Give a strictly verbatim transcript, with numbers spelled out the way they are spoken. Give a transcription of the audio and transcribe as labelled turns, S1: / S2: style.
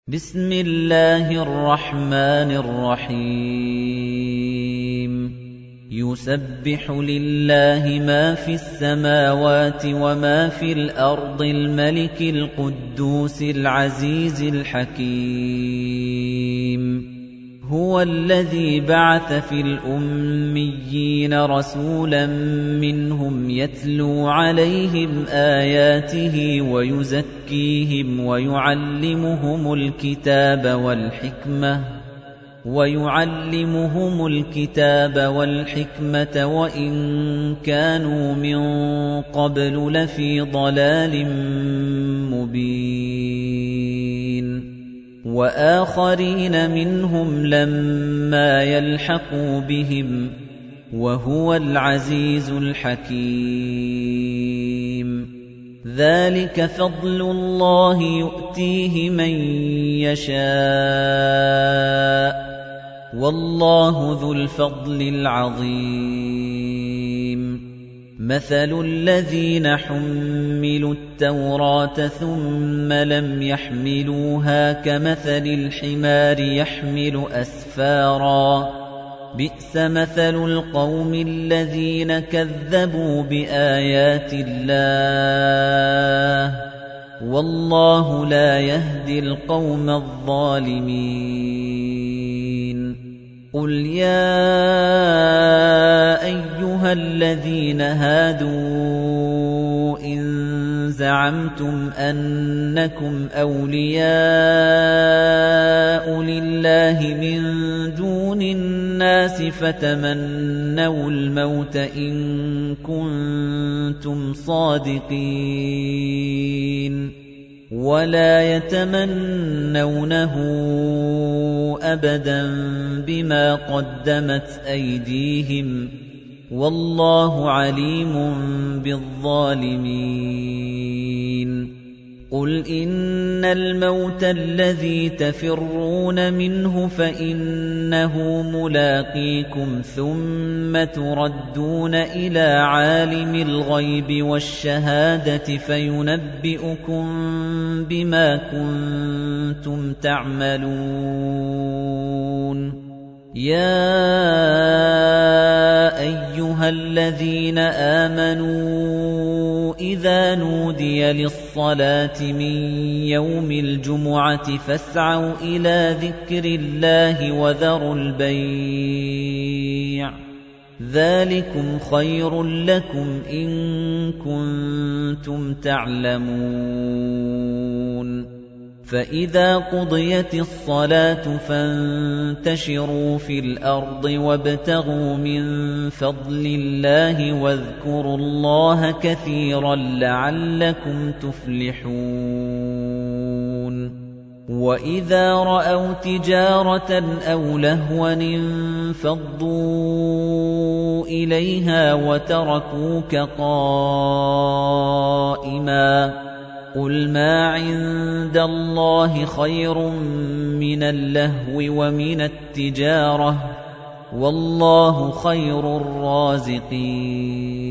S1: بسم الله الرحمن الرحيم يسبح لله ما في السماوات وما في الأرض الملك القدوس العزيز الحكيم هو الذي بعث في الأميين رسولا منهم يتلو عليهم آياته ويزكيهم ويعلمهم الكتاب والحكمة ويعلمهم الكتاب والحكمة وإن كانوا من قبل لفي ضلال مبين وآخرين منهم لما يلحقوا بهم وهو العزيز الحكيم ذلك فضل الله يؤتيه من يشاء والله ذو الفضل العظيم مثل الذين حملوا التوراة ثم لم يحملوها كمثل الحمار يحمل أسفارا بئس مثل القوم الذين كذبوا بآيات الله والله لا يهدي القوم الظالمين قل يا أيها الذين هادوا إن زعمتم أنكم أولياء لله من دون الناس فتمنوا الموت إن كنتم صادقين ولا يتمنونه أبدا بما قدمت أيديهم والله عليم بالظالمين قل إن الموت الذي تفرون منه فإنه ملاقيكم ثم تردون إلى عالم الغيب والشهادة فينبئكم بما كنتم تعملون يا أيها الذين آمنوا إذا نودي للصلاة من يوم الجمعة فاسعوا إلى ذكر الله وذروا البيع ذلكم خير لكم إن كنتم تعلمون فإذا قضيت الصلاة فانتشروا في الأرض وابتغوا من فضل الله واذكروا الله كثيرا لعلكم تفلحون وإذا رأوا تجارة أو لهوا انفضوا إليها وتركوك قائما قُلْ مَا عِندَ اللَّهِ خَيْرٌ مِنَ اللَّهْوِ وَمِنَ التِّجَارَةِ ۚ وَاللَّهُ خَيْرُ الرَّازِقِينَ